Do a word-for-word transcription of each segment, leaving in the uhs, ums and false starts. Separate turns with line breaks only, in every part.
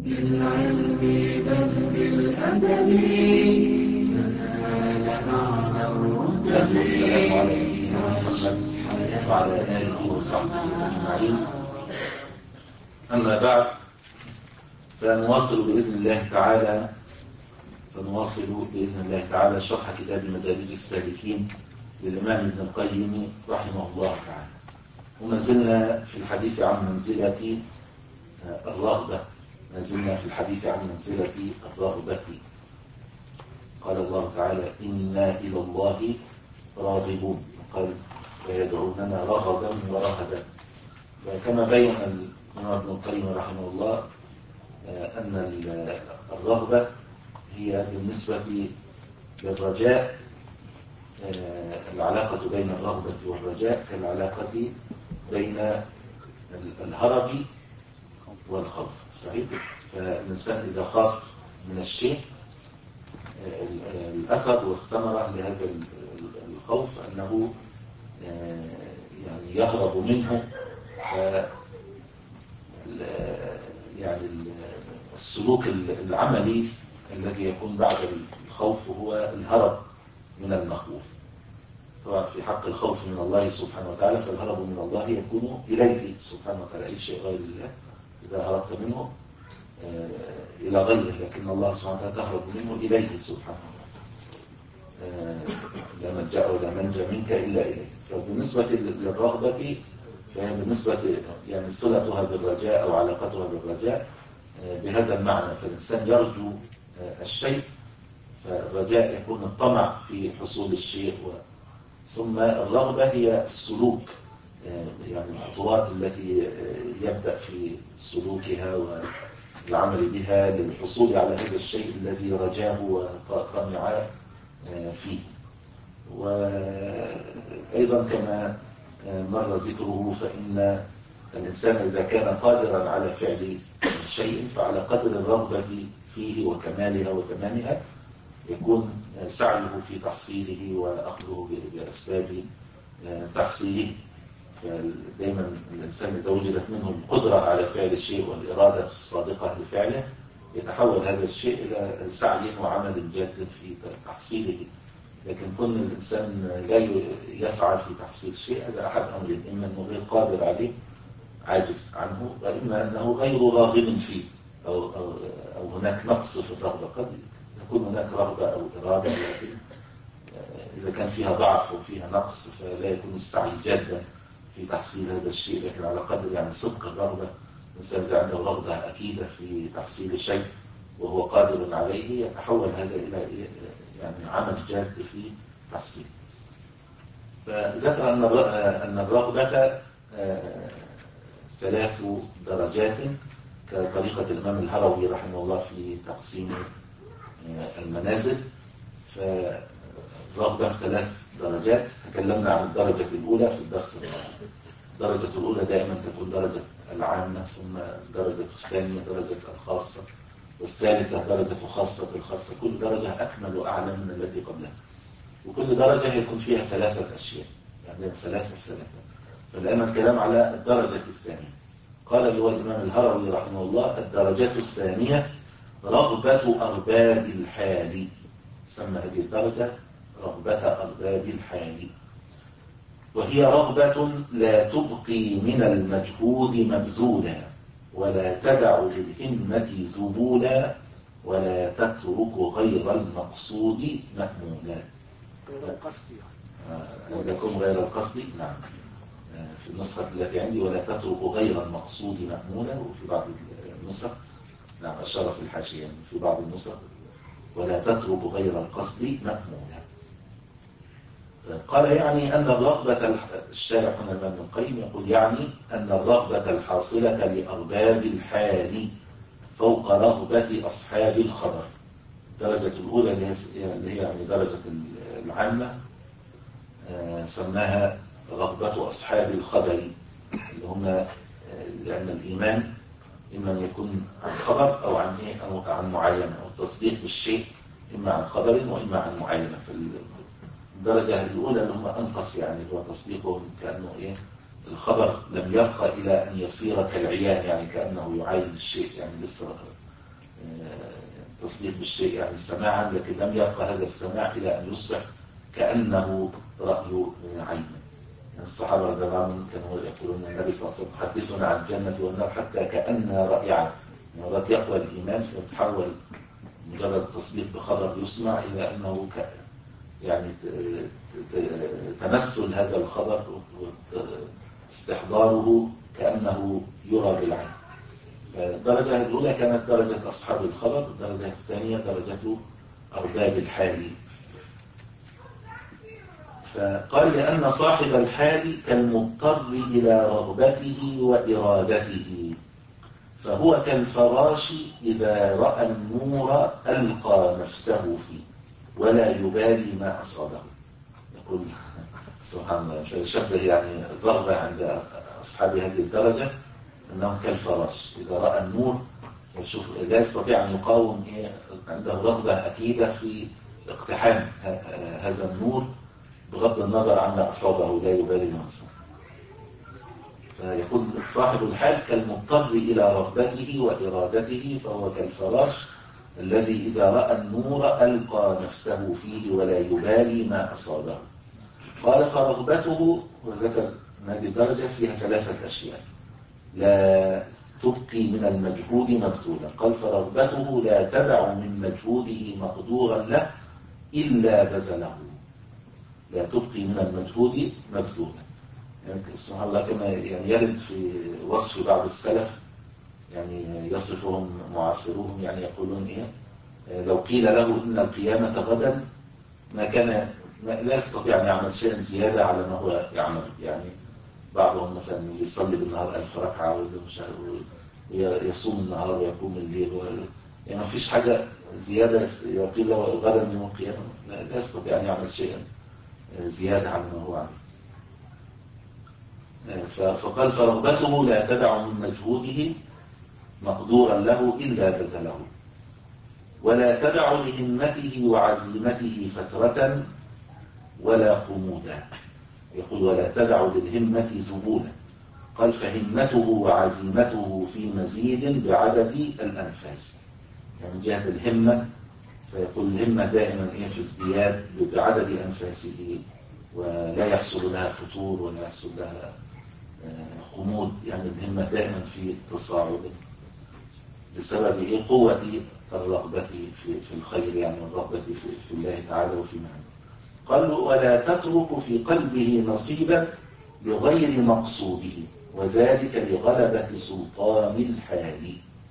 بالعلم بل بالأدب تنال أعلى الرتب.
والسلام على نبينا محمد وعلى آله وصحبه أجمعين. أما بعد، فنواصل بإذن الله تعالى فنواصل بإذن الله تعالى شرح كتاب مدارج السالكين للإمام ابن القيم رحمه الله تعالى، وما زلنا في الحديث عن منزلة الرغبة ما زلنا في الحديث عن منزلة الرغبة. قال الله تعالى: إنا إلى الله راغبون، قال: ويدعوننا رغبا ورهبا. وكما بين الإمام ابن القيم رحمه الله أن الرغبة هي بالنسبة للرجاء، العلاقة بين الرغبة والرجاء كالعلاقة بين الهرب والخوف، صحيح؟ فالإنسان إذا خاف من الشيء، الأثر والثمرة لهذا الخوف أنه يعني يهرب منه. يعني السلوك العملي الذي يكون بعد الخوف هو الهرب من المخوف. طبعا في حق الخوف من الله سبحانه وتعالى، فالهرب من الله يكون إليه سبحانه وتعالى، أي شيء غير الله إذا هربت منه إلى غيره، لكن الله سبحانه وتعالى تهرب منه إليه سبحانه وتعالى. لا ملجأ ولا منجا منك إلا إليه. فبالنسبة للرغبة فهي بالنسبة يعني صلتها بالرجاء أو علاقتها بالرجاء بهذا المعنى، فالإنسان يرجو الشيء، فالرجاء يكون الطمع في حصول الشيء، ثم الرغبة هي السلوك، يعني الخطوات التي يبدأ في سلوكها والعمل بها للحصول على هذا الشيء الذي رجاه وطمع فيه. وأيضا كما مر ذكره، فإن الإنسان إذا كان قادرا على فعل شيء فعلى قدر الرغبة فيه وكمالها وتمامها يكون سعيه في تحصيله وأخذه بأسباب تحصيله. فدائما الإنسان إذا وجدت منه القدرة على فعل الشيء والإرادة الصادقة لفعله يتحول هذا الشيء إلى سعي وعمل جاد في تحصيله. لكن كل الإنسان لا يسعى في تحصيل شيء، هذا أحد أمرين: إما أنه غير قادر عليه عاجز عنه، وإما أنه غير راغب فيه أو, أو, أو هناك نقص في الرغبة. قد تكون هناك رغبة أو إرادة، لكن إذا كان فيها ضعف وفيها نقص فلا يكون السعي جادا في تحصيل هذا الشيء. لكن على قدر يعني صدق الرغبة، الإنسان إذا عنده رغبة أكيدة في تحصيل الشيء وهو قادر عليه يتحول هذا إلى يعني عمل جاد في تحصيله. فذكر أن الرغبة ثلاث درجات كطريقة الإمام الهروي رحمه الله في تقسيم المنازل. فالرغبة ثلاث درجات، تكلمنا عن الدرجة الأولى في الدرس الماضي. الدرجة الأولى دائما تكون درجة العامة، ثم الدرجة الثانية درجة الخاصة، والثالثة درجة خاصة الخاصة. كل درجة أكمل وأعلى من التي قبلها، وكل درجة يكون فيها ثلاثة أشياء، يعني ثلاثة في ثلاثة. فالآن الكلام على الدرجة الثانية. قال اللي هو الإمام الهروي رحمه الله: الدرجة الثانية رغبة أرباب الحال. تسمى هذه الدرجة رغبة أرباب الحال، وهي رغبة لا تبقي من المجهود مبذولا، ولا تدع للهمة ذبولا، ولا تترك غير المقصود مأمولا.
غير القصد
يعني يكون غير القصد، نعم، في النسخة التي عندي: ولا تترك غير المقصود مأمولا. وفي بعض النسخ، نعم، أشار في الحاشية في بعض النسخ: ولا تترك غير القصد مأمولا. قال يعني أن الرغبة، الشارح هنا ابن القيم يقول يعني أن الرغبة الحاصلة لأرباب الحال فوق رغبة أصحاب الخبر. الدرجة الأولى اللي هي يعني درجة العامة سماها رغبة أصحاب الخبر، اللي هم لأن الإيمان إما أن يكون عن خبر أو عن إيه أو عن معاينة، أو تصديق بالشيء إما عن خبر وإما عن معاينة. فالدرجة الأولى اللي هم أنقص، يعني هو تصديقهم كأنه إيه الخبر لم يرقى إلى أن يصير كالعيان، يعني كأنه يعاين الشيء، يعني لسه تصديق بالشيء يعني سماعا، لكن لم يبقى هذا السماع إلى أن يصبح كأنه رأي عين. الصحابة رضي الله عنهم كانوا يقولون النبي صلى الله عليه وسلم حدثنا عن الجنة والنار حتى كأن رأي عين، مرات يقوى الإيمان فيتحول مجرد التصديق بخبر يسمع إلى أنه ك... يعني تمثل هذا الخبر واستحضاره كأنه يرى بالعين. فالدرجة الأولى كانت درجة أصحاب الخبر، الدرجة الثانية درجة أرباب الحال. فقال لأن صاحب الحال كالمضطر إلى رغبته وإرادته، فهو كالفراش إذا رأى النور ألقى نفسه فيه ولا يبالي ما أصابه. يقول سبحان الله، فيشبه يعني الرغبة عند أصحاب هذه الدرجة أنهم كالفراش إذا رأى النور يشوف لا يستطيع أن يقاوم، إيه عنده رغبة أكيدة في اقتحام هذا النور بغض النظر عما أصابه، لا يبالي ما أصابه. فيكون صاحب الحال كالمضطر إلى رغبته وإرادته، فهو كالفراش الذي إذا رأى النور ألقى نفسه فيه ولا يبالي ما أصابه. قال فرغبته، وذكر هذه الدرجة فيها ثلاثة أشياء لا تبقي من المجهود مبذولا. قال فرغبته لا تدع من مجهوده مقدورا له إلا بذله، لا تبقي من المجهود مبذولا. يعني سبحان الله كما يعني يرد في وصف بعض السلف، يعني يصفهم معاصروهم يعني يقولون إيه لو قيل له إن القيامة غدا ما كان لا يستطيع أن يعمل شيئا زيادة على ما هو يعمل. يعني بعضهم مثلا يصلي بالنهار ألف ركعة ويصوم النهار ويقوم الليل، يعني ما فيش حاجة زيادة يقيل له غدا يوم القيامة لا يستطيع أن يعمل شيئا زيادة على ما هو عمل. فقال فرغبته لا تدع من مجهوده مقدورا له إلا بذله، ولا تدع لهمته وعزيمته فترة ولا خمودا. يقول ولا تدع للهمة ذبولا. قال فهمته وعزيمته في مزيد بعدد الأنفاس، يعني جهة الهمة فيقول الهمة دائما إيه في ازدياد بعدد أنفاسه، ولا يحصل لها فتور ولا يحصل لها خمود، يعني الهمة دائما في تصاعد بسبب إيه قوة الرغبة في في الخير، يعني الرغبة في, في الله تعالى وفي معنى. قال ولا تترك في قلبه نصيبا لغير مقصوده، وذلك لغلبة سلطان الحال.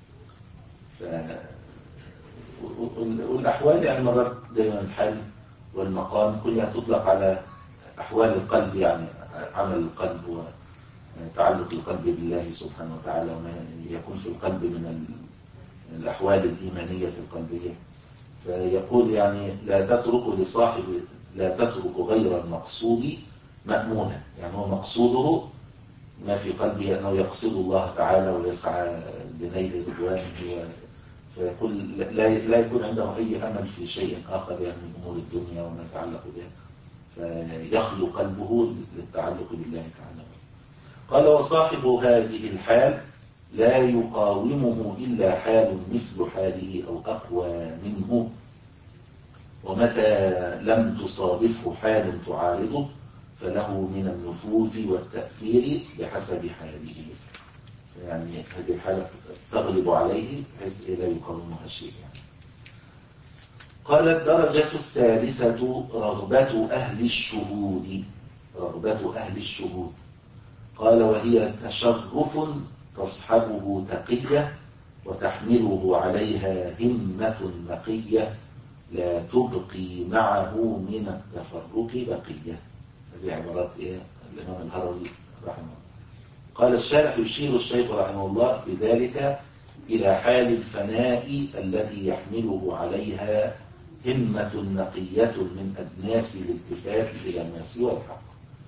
والأحوال يعني مرات دائما الحال والمقام كلها تطلق على أحوال القلب، يعني عمل القلب وتعلق القلب بالله سبحانه وتعالى وما يكون في القلب من الأحوال الإيمانية القلبية. فيقول يعني لا تترك لصاحب لا تترك غير المقصود مأمونا، يعني هو مقصوده ما في قلبه أنه يقصد الله تعالى ويسعى لنيل رضوانه، فيقول لا لا يكون عنده أي أمل في شيء آخر يعني من أمور الدنيا وما يتعلق بها، فيخلو قلبه للتعلق بالله تعالى. قال وصاحب هذه الحال لا يقاومه إلا حال مثل حاله أو أقوى منه، ومتى لم تصادفه حال تعارضه فله من النفوذ والتأثير بحسب حاله، يعني هذه الحالة تغلب عليه بحيث لا يقاومها شيء. يعني قال الدرجة الثالثة رغبة أهل الشهود، رغبة أهل الشهود. قال وهي تشرف تصحبه تقية وتحمله عليها همة نقية لا تبقي معه من التفرق بقية. هذه عبارات إيه الإمام الهروي رحمه الله. قال الشارح يشير الشيخ رحمه الله بذلك إلى حال الفناء الذي يحمله عليها همة نقية من أدناس الالتفات إلى ما سوى الحق.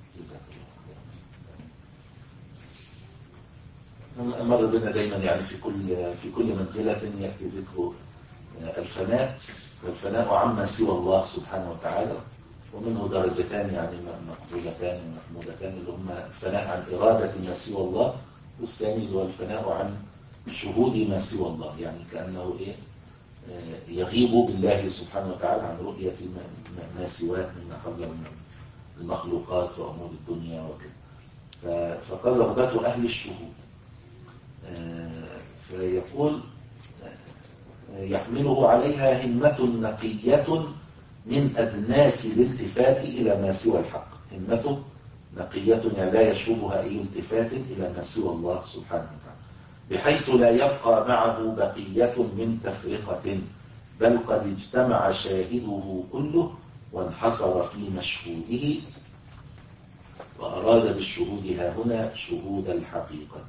مر بنا دائما يعني في كل في كل منزلة يأتي ذكر الفناء، والفناء عما سوى الله سبحانه وتعالى، ومنه درجتان يعني مقبولتان ومحمودتان، اللي هما الفناء عن إرادة ما سوى الله، والثاني هو الفناء عن شهود ما سوى الله، يعني كأنه إيه يغيب بالله سبحانه وتعالى عن رؤية ما سواه مما قبله من المخلوقات وأمور الدنيا وكذا. فقال رغبة أهل الشهود، فيقول يحمله عليها همة نقية من أدناس الالتفات إلى ما سوى الحق. همته نقية يعني لا يشوبها أي التفات إلى ما سوى الله سبحانه وتعالى، بحيث لا يبقى معه بقية من تفرقة، بل قد اجتمع شاهده كله وانحصر في مشهوده، وأراد بالشهود ها هنا شهود الحقيقة.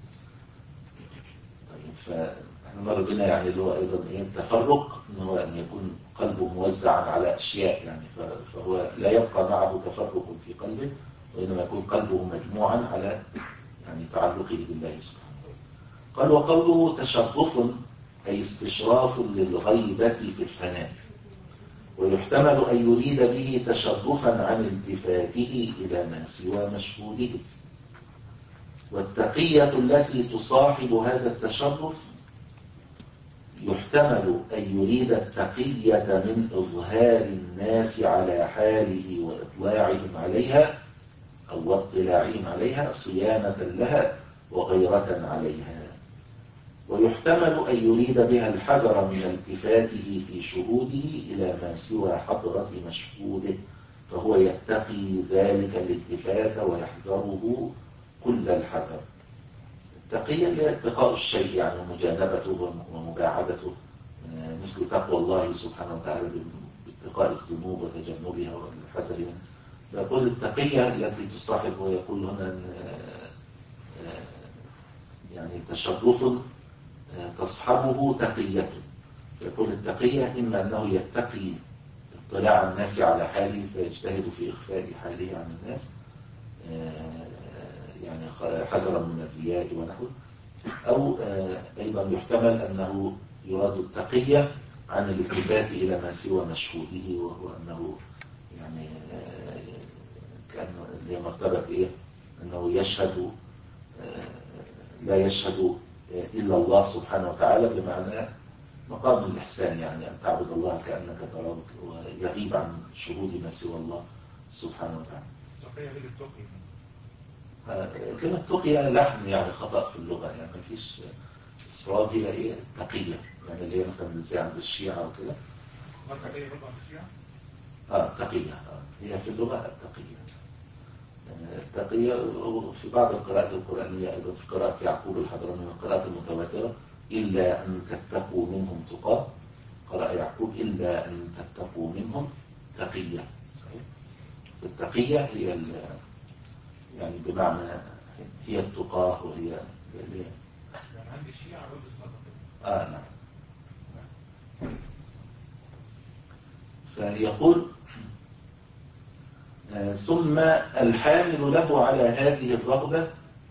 طيب فاحنا مر بنا يعني اللي هو أيضا إيه التفرق، إن هو أن يكون قلبه موزعا على أشياء، يعني فهو لا يبقى معه تفرق في قلبه، وإنما يكون قلبه مجموعا على يعني تعلقه بالله سبحانه وتعالى. قال وقوله تشرف أي استشراف للغيبة في الفناء، ويحتمل أن يريد به تشرفا عن التفاته إلى ما سوى مشهوده. والتقية التي تصاحب هذا التشرف يحتمل أن يريد التقية من إظهار الناس على حاله وإطلاعهم عليها أو اطلاعهم عليها صيانة لها وغيرة عليها. ويحتمل أن يريد بها الحذر من التفاته في شهوده إلى ما سوى حضرة مشهوده، فهو يتقي ذلك الالتفات ويحذره كل الحذر. التقية هي اتقاء الشيء يعني ومجانبته ومباعدته، مثل تقوى الله سبحانه وتعالى باتقاء الذنوب وتجنبها والحذر منها. فيقول التقية التي تصاحب، ويقول هنا يعني تشرف تصحبه تقية. يقول التقية إما أنه يتقي اطلاع الناس على حاله فيجتهد في إخفاء حاله عن الناس، يعني حذرا من الرياء ونحوه، أو أيضا يحتمل أنه يراد التقية عن الالتفات إلى ما سوى مشهوده، وهو أنه يعني كأنه اللي هي مرتبة إيه؟ أنه يشهد لا يشهد إلا الله سبحانه وتعالى، بمعنى مقام الإحسان، يعني أن تعبد الله كأنك تراه ويغيب عن شهود ما سوى الله سبحانه وتعالى.
تقية غير التقي.
كلمة تقية لحن يعني خطأ في اللغة، يعني ما فيش الصواب هي إيه تقية، يعني اللي هي مثلا زي عند الشيعة وكده.
ما تقية برضه عند الشيعة؟
آه تقية، آه. هي في اللغة التقية. التقية في بعض القراءات القرآنية أيضا، في قراءة يعقوب الحضرمي والقراءات المتواترة إلا أن تتقوا منهم تقى، قرأ يعقوب إلا أن تتقوا منهم تقية. صحيح. التقية هي يعني بمعنى هي التقاه، وهي
يعني عند الشيعة برضه اسمها تقية.
آه نعم. فيقول آه ثم الحامل له على هذه الرغبة،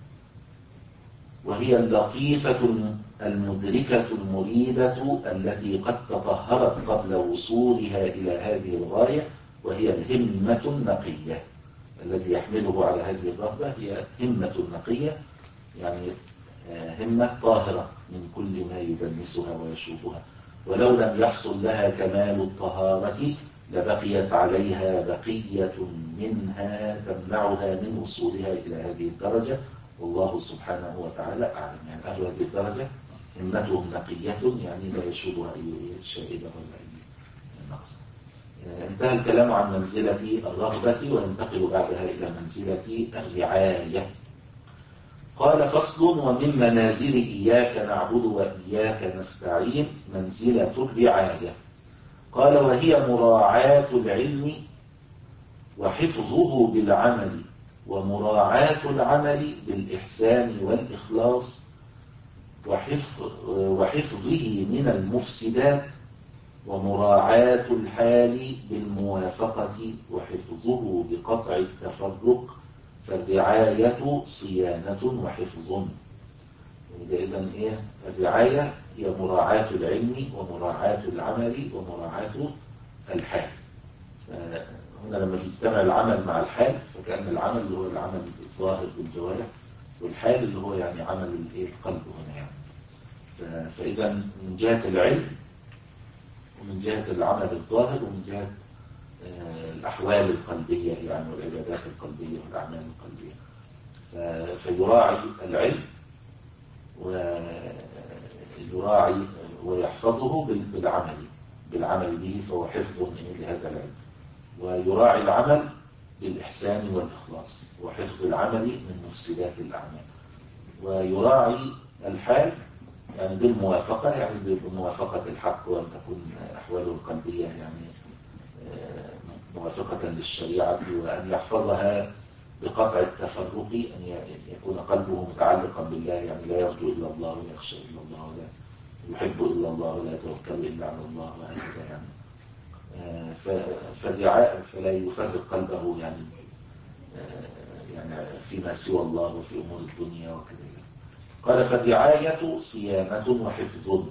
وهي اللطيفة المدركة المريدة التي قد تطهرت قبل وصولها إلى هذه الغاية، وهي الهمة النقية. الذي يحمله على هذه الرغبة هي همة نقية، يعني همة طاهرة من كل ما يدنسها ويشوبها، ولو لم يحصل لها كمال الطهارة لبقيت عليها بقية منها تمنعها من وصولها إلى هذه الدرجة، والله سبحانه وتعالى أعلم. يعني أهل هذه الدرجة همتهم نقية، يعني لا يشوبها أي شائبة ولا أي نقص. انتهى الكلام عن منزلة الرغبة، وينتقل بعدها إلى منزلة الرعاية. قال فصل: ومن منازل إياك نعبد وإياك نستعين منزلة الرعاية. قال وهي مراعاة العلم وحفظه بالعمل، ومراعاة العمل بالإحسان والإخلاص، وحفظ وحفظه من المفسدات، ومراعاة الحال بالموافقة، وحفظه بقطع التفرق، فالرعاية صيانة وحفظ. إذن إيه الرعاية؟ هي مراعاة العلم ومراعاة العمل ومراعاة الحال. هنا لما يجتمع العمل مع الحال، فكأن العمل اللي هو العمل الظاهر بالجوارح، والحال اللي هو يعني عمل القلب هنا يعني. فإذا من جهة العلم ومن جهة العمل الظاهر ومن جهة الأحوال القلبية يعني والعبادات القلبية والأعمال القلبية، فيراعي العلم ويراعي ويحفظه بالعمل بالعمل به، فهو حفظ لهذا العلم. ويراعي العمل بالإحسان والإخلاص وحفظ العمل من مفسدات الأعمال. ويراعي الحال يعني بالموافقة، يعني بموافقة الحق، وأن تكون أحواله القلبية يعني موافقة للشريعة، وأن يحفظها بقطع التفرق، أن يكون قلبه متعلقا بالله، يعني لا يرجو إلا الله ولا يخشى إلا الله ولا يحب إلا الله ولا يتوكل إلا على الله وهكذا يعني. فالرعاية فلا يفرق قلبه يعني يعني فيما سوى الله وفي أمور الدنيا وكذا. قال فالرعاية صيانة وحفظ.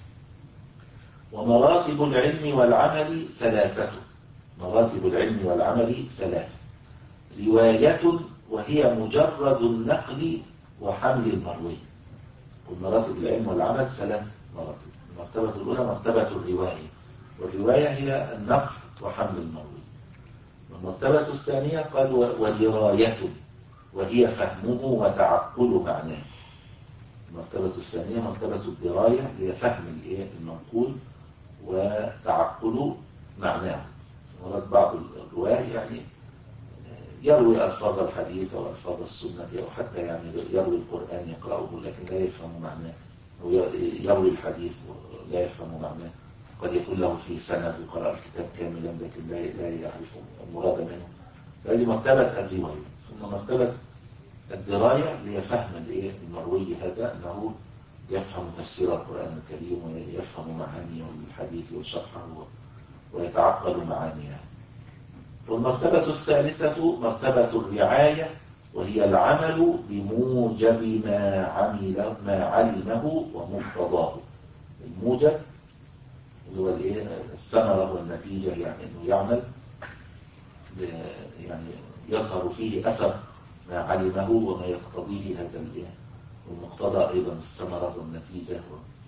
ومراتب العلم والعمل ثلاثة. مراتب العلم والعمل ثلاثة: رواية وهي مجرد النقل وحمل المروي. والمراتب العلم والعمل ثلاث مراتب. المرتبة الأولى مرتبة الرواية، والرواية هي النقل وحمل المروي. والمرتبة الثانية قال ودراية وهي فهمه وتعقل معناه. المرتبة الثانية مرتبة الدراية هي فهم المنقول وتعقل معناه. مراد بعض الرواة يعني يروي ألفاظ الحديث أو ألفاظ السنة أو حتى يعني يروي القرآن يقرأه لكن لا يفهم معناه، أو يروي الحديث لا يفهم معناه. قد يكون له في سند وقرأ الكتاب كاملا لكن لا لا يعرف المراد منه. فهذه مرتبة الرواية. ثم مرتبة الدراية اللي هي فهم المروي هذا، أنه يفهم تفسير القرآن الكريم ويفهم معاني الحديث وشرحه ويتعقل معانيها. والمرتبة الثالثة مرتبة الرعاية، وهي العمل بموجب ما عمل ما علمه ومقتضاه. الموجب اللي هو الثمرة والنتيجة، يعني أنه يعمل يعني يظهر فيه أثر ما علمه وما يقتضيه هذا المقتضى، أيضا الثمرة والنتيجة،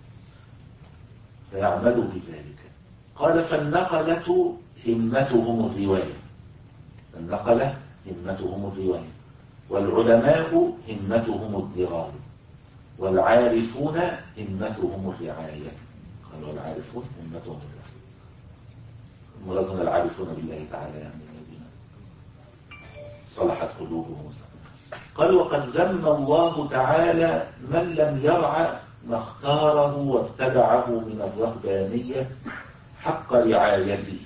فيعمل بذلك. قال فالنقلة همتهم الرواية. النقلة همتهم الرواية، والعلماء همتهم الدراية، والعارفون همتهم الرعاية. قال والعارفون همتهم الرعاية، مرادنا العارفون بالله تعالى يعني الذين صلحت قلوبهم. قال وقد ذم الله تعالى من لم يرعى ما اختاره وابتدعه من الرهبانية حق رعايته.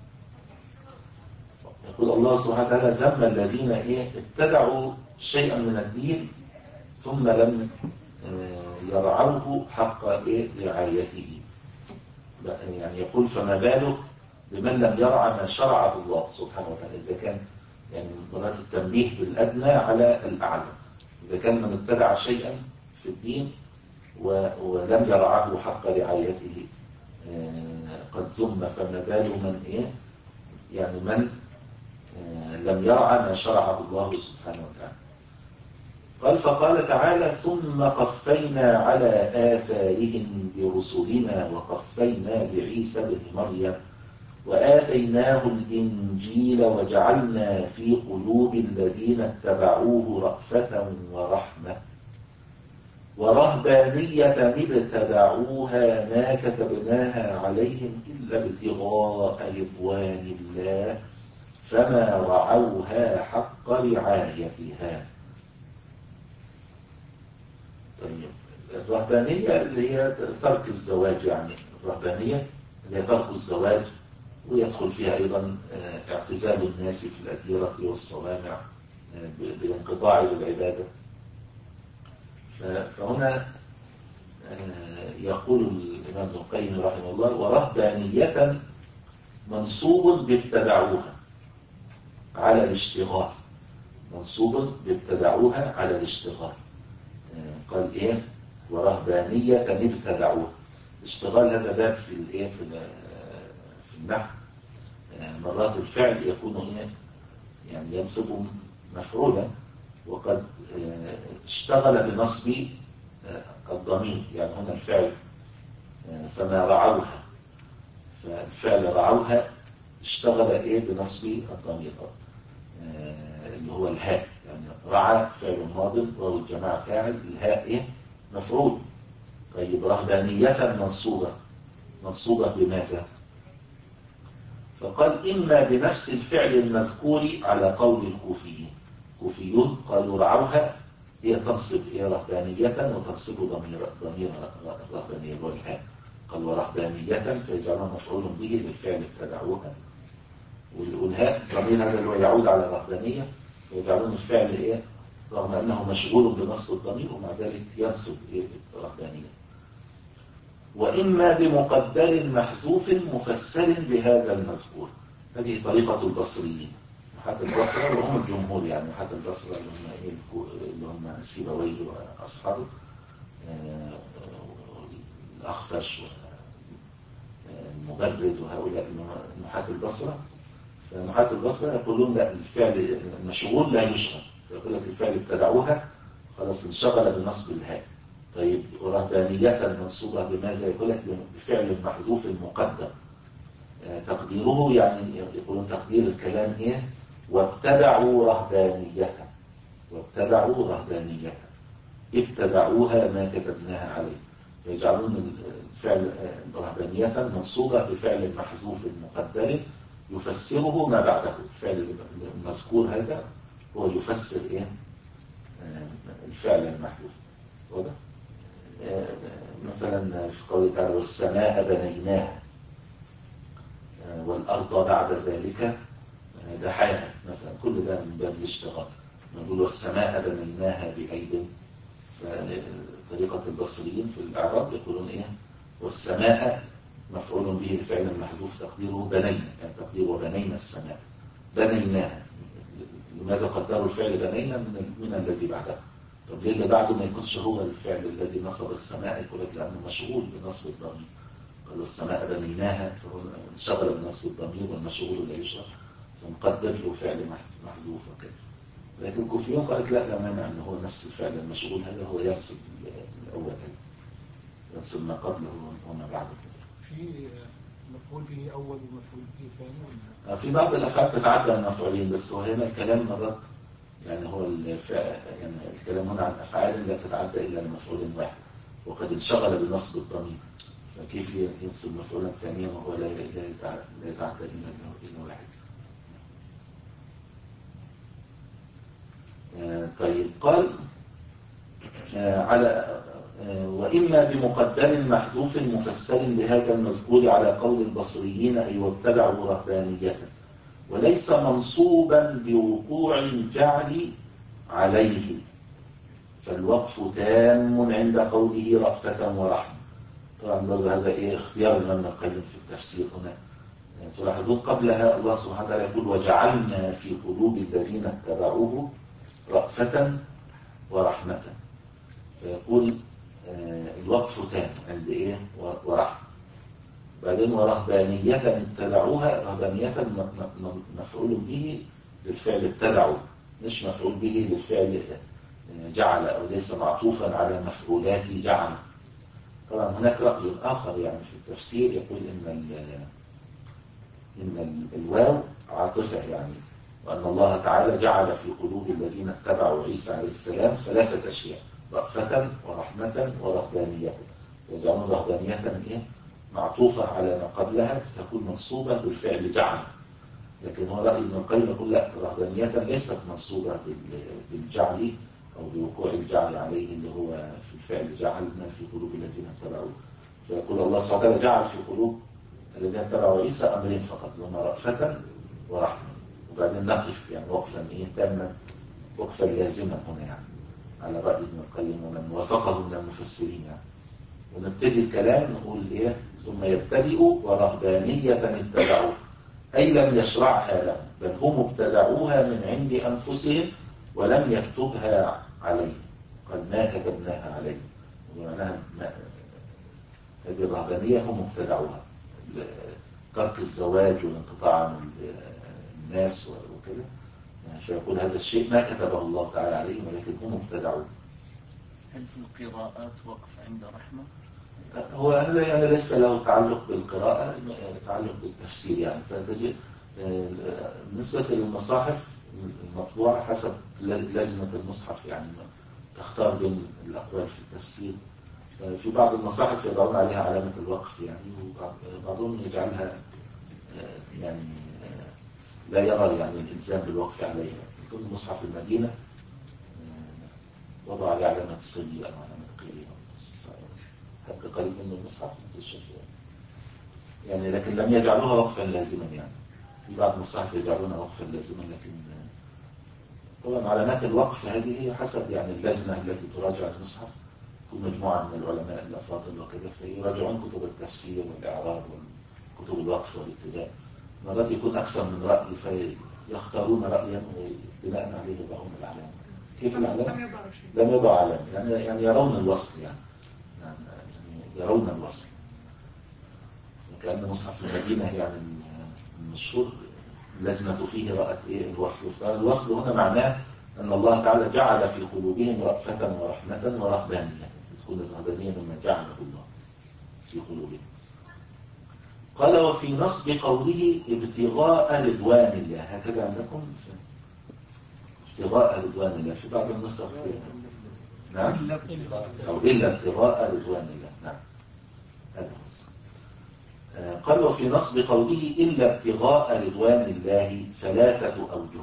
يقول الله سبحانه وتعالى ذم الذين ايه ابتدعوا شيئا من الدين ثم لم يرعوه حق ايه رعايته. يعني يقول فما بالك بمن لم يرعى ما شرعه الله سبحانه وتعالى. إذا كان يعني مرات التنبيه بالأدنى على الأعلى، إذا كان من ابتدع شيئا في الدين ولم يرعاه حق رعايته قد ذم، فما باله من ايه يعني من لم يرعى ما شرعه الله سبحانه وتعالى. قال فقال تعالى ثم قفينا على آثارهم برسلنا وقفينا بعيسى بن مريم وآتيناه الإنجيل وجعلنا في قلوب الذين اتبعوه رأفة ورحمة ورهبانية ابتدعوها ما كتبناها عليهم إلا ابتغاء رضوان الله فما رعوها حق رعايتها. طيب الرهبانية اللي هي ترك الزواج، يعني الرهبانية اللي هي ترك الزواج، ويدخل فيها أيضا اعتزال الناس في الأديرة والصوامع بالانقطاع للعبادة. فهنا يقول الإمام ابن القيم رحمه الله ورهبانية منصوب بابتدعوها على الاشتغال. منصوب بابتدعوها على الاشتغال. قال ايه ورهبانية ابتدعوها. الاشتغال هذا باب في الايه في في النحو. مرات الفعل يكون ايه يعني ينصب مفعولا، وقد اشتغل بنصب الضمير، يعني هنا الفعل فما رعوها، فالفعل رعوها اشتغل ايه بنصب الضمير اللي هو الهاء، يعني رعى فعل ماض وهو الجماعة فاعل، الهاء ايه مفعول. طيب رهبانية منصوبة، منصوبة بماذا؟ فقال إما بنفس الفعل المذكور على قول الكوفيين. الكوفيون قالوا رعوها هي تنصب هي رهبانية وتنصب ضمير ضمير رهبانية اللي هو الهاء، قال ورهبانية فيجعلها مفعول به للفعل ابتدعوها، والهاء ضمير هذا اللي هو يعود على الرهبانية ويجعلون الفعل ايه رغم انه مشغول بنصب الضمير ومع ذلك ينصب ايه الرهبانية. وإما بمقدر محذوف مفسر بهذا المذكور. هذه طريقة البصريين، محاة البصرة وهم الجمهور، يعني محاة البصرة اللي هم ايه اللي هم سيبويه وأصحابه الأخفش والمبرد وهؤلاء محاة البصرة. فمحاة البصرة يقولون لا، الفعل المشغول لا يشغل، فيقول لك الفعل ابتدعوها خلاص انشغل بنصب الهاء. طيب رهبانية منصوبة بماذا؟ يقول لك بفعل محذوف مقدم تقديره، يعني يقولون تقدير الكلام ايه وابتدعوا رهبانية، وابتدعوا رهبانية ابتدعوها ما كتبناها عليه، فيجعلون الفعل رهبانية منصوبة بفعل محذوف مقدر يفسره ما بعده. الفعل المذكور هذا هو يفسر ايه الفعل المحذوف. واضح؟ مثلا في قوله تعالى والسماء بنيناها والأرض بعد ذلك دحاها مثلا، كل ده من باب الاشتغال. نقول والسماء بنيناها بأيد، طريقة البصريين في الإعراب يقولون إيه والسماء مفعول به الفعل المحذوف تقديره بنينا، يعني تقديره بنينا السماء بنيناها. لماذا قدروا الفعل بنينا من, من الذي بعده؟ طب ليه اللي بعده ما يكونش هو الفعل الذي نصب السماء؟ يقول لك لأنه مشغول بنصب الضمير، قالوا السماء بنيناها فهو انشغل بنصب الضمير والمشغول لا يشغل، فنقدر له فعل محذوف وكذا. لكن الكوفيون قالت لا لا مانع ان هو نفس الفعل المشغول هذا هو ينصب الاول، ينصب ما قبله وما بعده.
في مفعول به اول ومفعول به ثاني ولا
في بعض الافعال تتعدى المفعولين، بس هو هنا الكلام مرات يعني هو يعني الكلام هنا عن افعال لا تتعدى الا لمفعول واحد وقد انشغل بنصب الضمير، فكيف ينصب مفعولا ثانيا وهو لا لا يتعدى الا واحد. طيب قال على وإما بمقدر محذوف مفسر بهذا المذكور على قول البصريين أي وابتدعوا رهبانية، وليس منصوبا بوقوع الجعل عليه، فالوقف تام عند قوله رأفة ورحمة. طبعا برضه هذا إيه اختيار الإمام القيم في التفسير هنا. تلاحظون قبلها الله سبحانه وتعالى يقول وجعلنا في قلوب الذين اتبعوه رأفة ورحمة، فيقول الوقف تام عند ايه ورحمة. بعدين ورهبانية ابتدعوها، رهبانية مفعول به للفعل ابتدعوا، مش مفعول به للفعل جعل، او ليس معطوفا على مفعولات جعل. طبعا هناك رأي آخر يعني في التفسير يقول ان ان الواو عاطفة، يعني وأن الله تعالى جعل في قلوب الذين اتبعوا عيسى عليه السلام ثلاثة أشياء رأفة ورحمة ورهبانية، يجعلون رهبانية إيه؟ معطوفة على ما قبلها فتكون منصوبة بالفعل جعل. لكن هو رأي ابن القيم يقول لا، رهبانية ليست منصوبة بالجعل أو بوقوع الجعل عليه اللي هو في الفعل جعلنا في قلوب الذين اتبعوا. فيقول الله سبحانه وتعالى جعل في قلوب الذين اتبعوا عيسى أمرين فقط، هما رأفة ورحمة، وبعدين نقف يعني وقفا ايه تاما، وقفا لازما هنا يعني على رأي ابن القيم ومن وافقه من المفسرين يعني. ونبتدي الكلام نقول ايه ثم يبتدئوا ورهبانية ابتدعوا، اي لم يشرعها لهم بل هم ابتدعوها من عند انفسهم ولم يكتبها عليهم، قال ما كتبناها عليهم، ومعناها هذه الرهبانية هم ابتدعوها، ترك الزواج والانقطاع عن الناس وكذا، فيقول هذا الشيء ما كتبه الله تعالى عليهم ولكن هم ابتدعوه.
هل في القراءات وقف عند رحمة؟
هو هذا يعني ليس له تعلق بالقراءة، تعلق بالتفسير يعني. فتجد بالنسبة للمصاحف المطبوعة حسب لجنة المصحف يعني تختار بين الأقوال في التفسير. في بعض المصاحف يضعون عليها علامة الوقف يعني، وبعضهم يجعلها يعني لا يرى يعني الإلزام بالوقف عليها. يكون مصحف المدينة وضع عليه علامة الصلي أو علامة قيلة حتى قريب من المصحف الشافعي يعني، لكن لم يجعلوها وقفا لازما يعني. في بعض المصاحف يجعلونها وقفا لازما، لكن طبعا علامات الوقف هذه هي حسب يعني اللجنة التي تراجع المصحف، تكون مجموعة من العلماء الأفاضل وكذا، فيراجعون كتب التفسير والإعراب وكتب الوقف والابتداء. مرات يكون أكثر من رأي فيختارون رأيا وبناء عليه يضعون العلامة. كيف العلامة؟ لم يضع علامة يعني، يعني يرون الوصل يعني, يعني يرون الوصل. كأن مصحف المدينة يعني المشهور اللجنة فيه رأت إيه الوصل. فالوصل هنا معناه أن الله تعالى جعل في قلوبهم رأفة ورحمة ورهبانية، تكون الرهبانية مما جعله الله في قلوبهم. قال وفي نصب قوله ابتغاء رضوان الله، هكذا عندكم ابتغاء رضوان الله في بعض النسخ نعم أو إلا ابتغاء رضوان الله. نعم هذا هو. قال وفي نصب قوله إلا ابتغاء رضوان الله ثلاثة أوجه.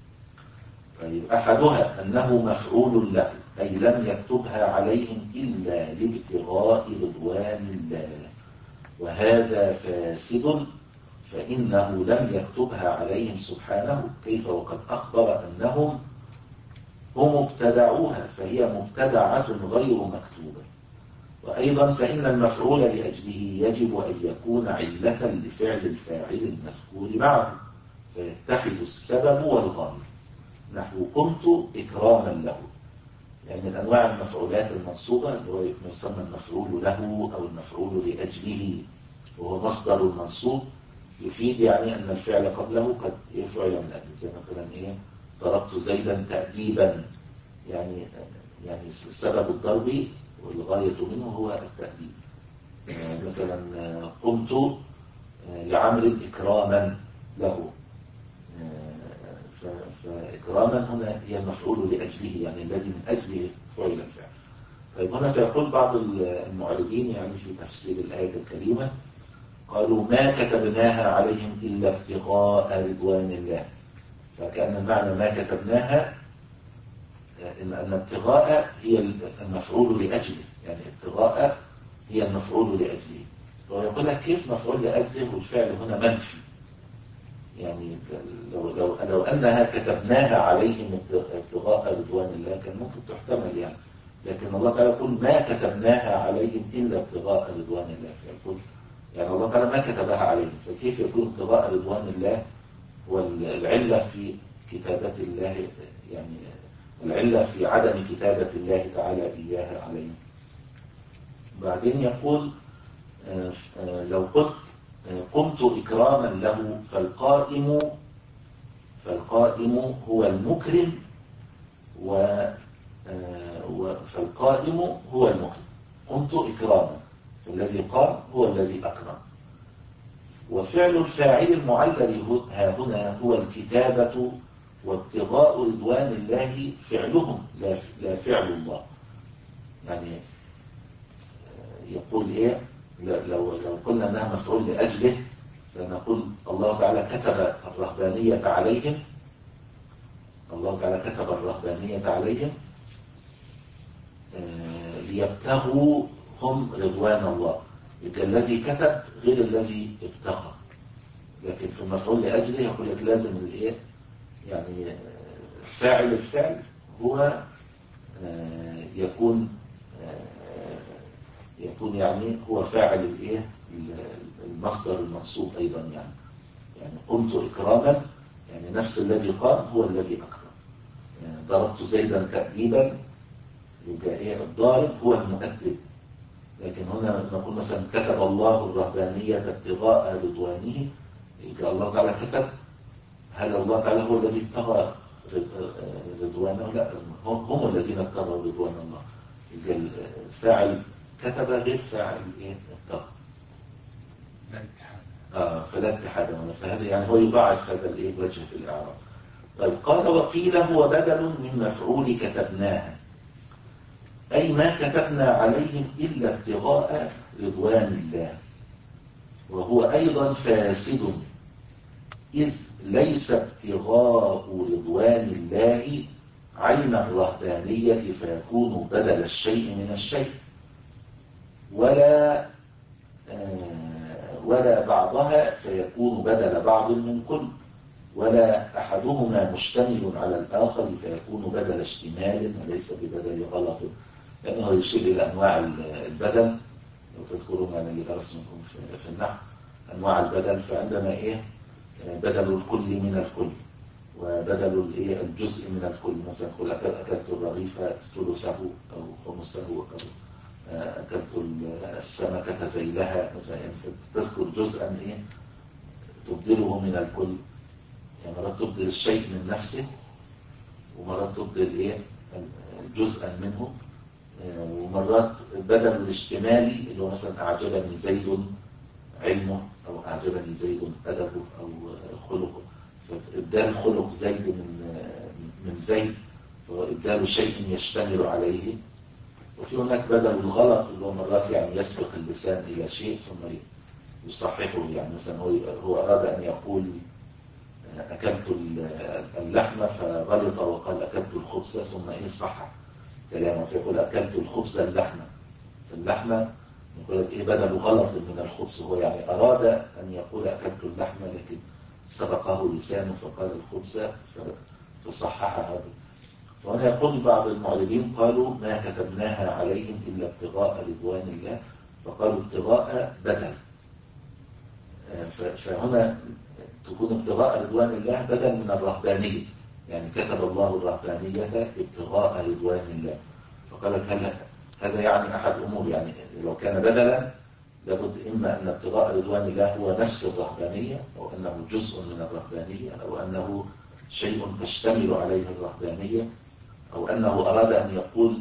طيب أحدها أنه مفعول له، أي لم يكتبها عليهم إلا لابتغاء رضوان الله، وهذا فاسد، فإنه لم يكتبها عليهم سبحانه، كيف وقد أخبر أنهم هم ابتدعوها، فهي مبتدعة غير مكتوبة. وأيضا فإن المفعول لأجله يجب أن يكون علة لفعل الفاعل المذكور معه، فيتحد السبب والغاية. نحو قمت إكراما له، يعني من أنواع المفعولات المنصوبة اللي هو يسمى المفعول له أو المفعول لأجله، وهو مصدر المنصوب يفيد يعني أن الفعل قبله قد يفعل من أجل، زي مثلا إيه ضربت زيدا تأديبا، يعني يعني سبب الضرب والغاية منه هو التأديب. مثلا قمت لعمل إكراما له، فإكراما هنا هي المفعول لأجله، يعني الذي من أجله فعل الفعل. طيب هنا فيقول بعض المعربين يعني في تفسير الآية الكريمة قالوا ما كتبناها عليهم إلا ابتغاء رضوان الله، فكأن المعنى ما كتبناها إن أن ابتغاء هي المفعول لأجله، يعني ابتغاء هي المفعول لأجله. ويقول لك كيف مفعول لأجله والفعل هنا منفي؟ يعني لو, لو, لو أنها كتبناها عليهم ابتغاء رضوان الله كان ممكن تحتمل يعني، لكن الله تعالى يقول ما كتبناها عليهم إلا ابتغاء رضوان الله، فيقول يعني الله تعالى ما كتبها عليهم، فكيف يكون ابتغاء رضوان الله والعلة في كتابة الله، يعني العلة في عدم كتابة الله تعالى إياها عليهم. بعدين يقول لو قلت قمت إكراما له فالقائم فالقائم هو المكرم و فالقائم هو المكرم، قمت إكراما، فالذي قام هو الذي أكرم. وفعل الفاعل المعلل ها هنا هو الكتابة، وابتغاء رضوان الله فعلهم لا فعل الله. يعني يقول إيه لو لو قلنا أنها مفعول لأجله فنقول الله تعالى كتب الرهبانية عليهم، الله تعالى كتب الرهبانية عليهم ليبتغوا هم رضوان الله، يبقى الذي كتب غير الذي ابتغى. لكن في المفعول لأجله يقول لك لازم الايه يعني فاعل الفعل هو يكون يكون يعني هو فاعل الايه المصدر المنصوب ايضا، يعني يعني قمت اكراما، يعني نفس الذي قام هو الذي اكرم. يعني ضربت زيدا تأديبا، يبقى ايه الضارب هو المؤدب. لكن هنا نقول مثلا كتب الله الرهبانية ابتغاء رضوانه، يبقى الله تعالى كتب، هل الله تعالى هو الذي ابتغى رضوانه؟ لا، هم الذين ابتغوا رضوان الله. الفاعل كتب غير فاعل ايه ابتغى.
لا اتحاد.
اه فلا اتحاد هنا، فهذا يعني هو يضاعف هذا الايه وجه في الاعراب. طيب قال وقيل هو بدل من مفعول كتبناها، اي ما كتبنا عليهم الا ابتغاء رضوان الله، وهو ايضا فاسد، اذ ليس ابتغاء رضوان الله عين الرهبانية فيكون بدل الشيء من الشيء، ولا آه ولا بعضها فيكون بدل بعض من كل، ولا أحدهما مشتمل على الآخر فيكون بدل اشتمال وليس ببدل غلط، لأنه يشير إلى أنواع البدل. لو تذكرون يعني اللي درسناكم في النحو أنواع البدل، فعندنا إيه بدل الكل من الكل، وبدل الايه الجزء من الكل، مثلا تقول اكلت الرغيف ثلثه او خمسه، او اكلت السمكه ذيلها مثلا، تذكر جزءا ايه تبدله من الكل، يعني مرات تبدل الشيء من نفسه، ومرات تبدل ايه جزءا منه، ومرات بدل الاشتمالي اللي هو مثلا اعجبني زيد علمه، او اعجبني زيد ادبه او خلقه، فإبدال خلق زيد من من زيد فإبدال شيء يشتمل عليه. وفي هناك بدل الغلط اللي هو مرات يعني يسبق اللسان إلى شيء ثم يصححه، يعني مثلا هو هو أراد أن يقول أكلت اللحمة فغلط وقال أكلت الخبز، ثم إيه صحح كلامه فيقول أكلت الخبز اللحمة، فاللحمة يقول لك إيه بدل غلط من الخبز، هو يعني أراد أن يقول أكلت اللحمة لكن سبقه لسانه فقال الخبز فصحح هذا. فهنا يقول بعض المعربين قالوا ما كتبناها عليهم إلا ابتغاء رضوان الله، فقالوا ابتغاء بدل، فهنا تكون ابتغاء رضوان الله بدل من الرهبانية، يعني كتب الله الرهبانية ابتغاء رضوان الله، فقال لك هل هذا يعني أحد أمور، يعني لو كان بدلا لابد إما أن ابتغاء رضوان الله هو نفس الرهبانية، أو أنه جزء من الرهبانية، أو أنه شيء تشتمل عليه الرهبانية، أو أنه أراد أن يقول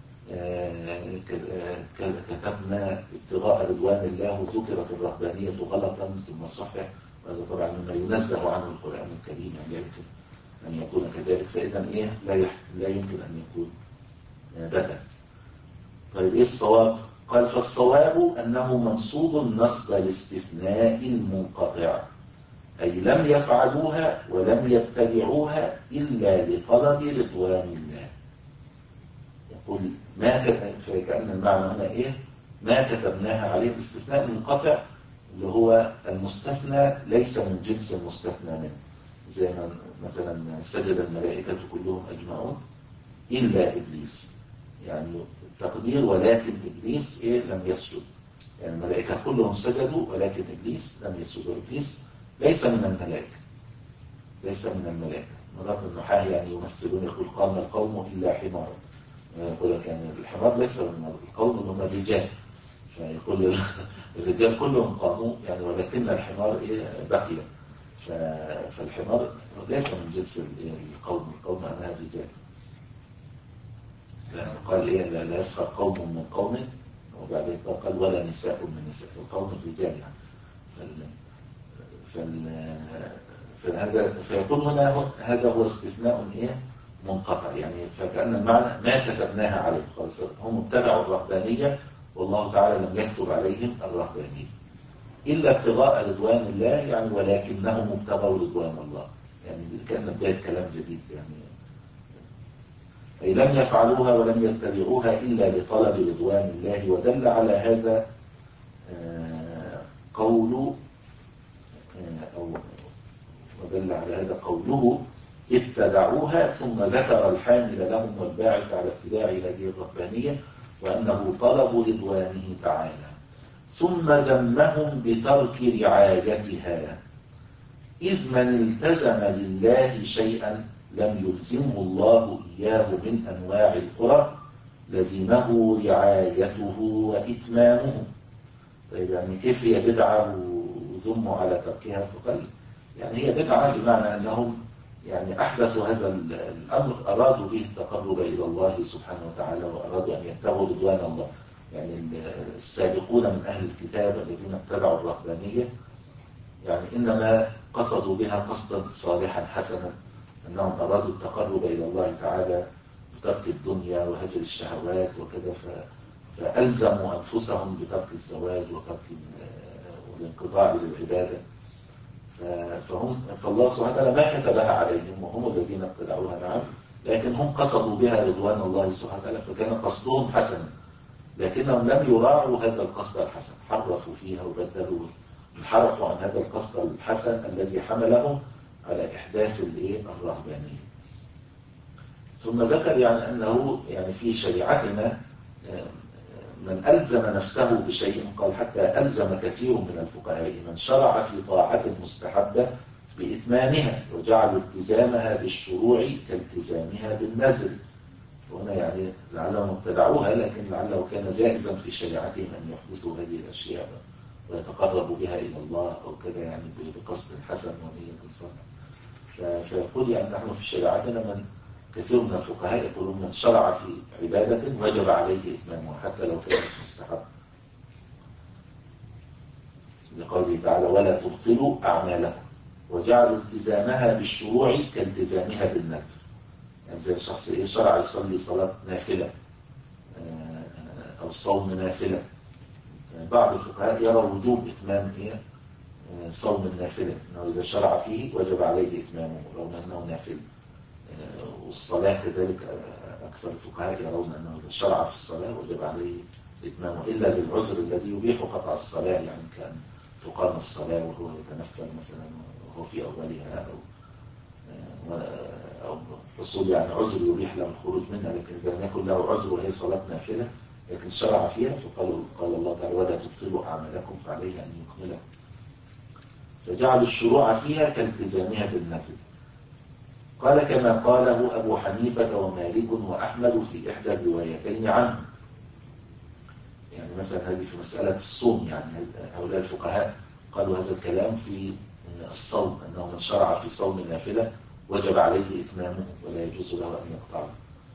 كتبنا ابتغاء رضوان الله وذكرت الرهبانية غلطا ثم صحح، وهذا طبعا مما ينزه عنه القرآن الكريم يعني أن يكون كذلك، فإذا إيه لا يمكن أن يكون بدل. طيب إيه الصواب؟ قال فالصواب أنه منصوب نصب الاستثناء المنقطع، أي لم يفعلوها ولم يبتدعوها إلا لطلب رضوان الله. يقول ما فكأن المعنى هنا إيه ما كتبناها عليه باستثناء منقطع، اللي هو المستثنى ليس من جنس المستثنى منه، زي ما مثلا سجد الملائكة كلهم أجمعون إلا إبليس، يعني تقدير ولكن إبليس إيه لم يسجد، يعني الملائكة كلهم سجدوا ولكن إبليس لم يسجد، وإبليس ليس من الملائكة ليس من الملائكة. مرات النحاة يعني يمثلون يقول قام القوم إلا حمار، يقول لك يعني الحمار ليس من القوم اللي هم الرجال، فيقول الرجال كلهم قاموا يعني ولكن الحمار إيه بقي، فالحمار ليس من جنس القوم، القوم أنها الرجال، لأنه قال إيه لا يسخر قوم من قوم، وبعدين قال ولا نساء من نساء، القوم الرجال يعني. فال فهذا فيكون هنا هذا هو استثناء إيه منقطع، يعني فكأن المعنى ما كتبناها عليهم، خلاص هم ابتدعوا الرهبانية والله تعالى لم يكتب عليهم الرهبانية إلا ابتغاء رضوان الله، يعني ولكنهم ابتغوا رضوان الله، يعني كان بداية كلام جديد يعني، أي لم يفعلوها ولم يتبعوها إلا لطلب رضوان الله. ودل على هذا قول أو ودل على هذا قوله ابتدعوها، ثم ذكر الحامل لهم والباعث على ابتداع هذه الرهبانية وأنه طلب رضوانه تعالى، ثم ذمهم بترك رعايتها، إذ من التزم لله شيئا لم يلزمه الله إياه من أنواع القرى لزمه رعايته وإتمامه. طيب يعني كيف هي بدعة وذموا على تركها؟ فقال يعني هي بدعة بمعنى أنهم يعني أحدثوا هذا الأمر أرادوا به التقرب إلى الله سبحانه وتعالى، وأرادوا أن يبتغوا رضوان الله. يعني السابقون من أهل الكتاب الذين ابتدعوا الرهبانية يعني إنما قصدوا بها قصدا صالحا حسنا، أنهم أرادوا التقرب إلى الله تعالى بترك الدنيا وهجر الشهوات وكذا، فألزموا أنفسهم بترك الزواج وترك والانقطاع للعبادة. فهم فالله سبحانه وتعالى ما كتبها عليهم، وهم الذين ابتدعوها نعم، لكن هم قصدوا بها رضوان الله سبحانه وتعالى، فكان قصدهم حسنا، لكنهم لم يراعوا هذا القصد الحسن، حرفوا فيها وبدلوا، انحرفوا عن هذا القصد الحسن الذي حملهم على إحداث الرهبانية. ثم ذكر يعني أنه يعني في شريعتنا من ألزم نفسه بشيء، قال حتى ألزم كثير من الفقهاء من شرع في طاعة مستحبة بإتمامها وجعل التزامها بالشروع كالتزامها بالنذر. وهنا يعني لعلهم ابتدعوها، لكن لعله كان جائزا في شريعتهم أن يحدثوا هذه الأشياء ويتقربوا بها إلى الله أو كذا، يعني بقصد حسن ونية صالحة. فيقول يعني نحن في شريعتنا من كثير من الفقهاء يقولون من شرع في عبادة وجب عليه إتمامها حتى لو كانت مستحبة، لقوله تعالى ولا تبطلوا أعمالكم، وجعلوا التزامها بالشروع كالتزامها بالنذر. يعني زي الشخص إيه شرع يصلي صلاة نافلة أو صوم نافلة، بعض الفقهاء يرى وجوب إتمام إيه صوم النافلة، أنه إذا شرع فيه وجب عليه إتمامه رغم أنه نافل. والصلاة كذلك أكثر الفقهاء يرون أنه إذا شرع في الصلاة وجب عليه إتمامه إلا للعذر الذي يبيح قطع الصلاة، يعني كان تقام الصلاة وهو يتنفل مثلا وهو في أولها، أو أو حصول يعني عذر يبيح له الخروج منها، لكن إذا لم يكن له عذر وهي صلاة نافلة لكن شرع فيها فقال قال الله تعالى ولا تبطلوا أعمالكم فعليه أن يكملها، فجعل الشروع فيها كالتزامها بالنذر. قال كما قاله أبو حنيفة ومالك وأحمد في إحدى الروايتين عنه. يعني مثلا هذه في مسألة الصوم، يعني هؤلاء الفقهاء قالوا هذا الكلام في الصوم، أنه من شرع في صوم النافلة وجب عليه إتمامه ولا يجوز له أن يقطعه.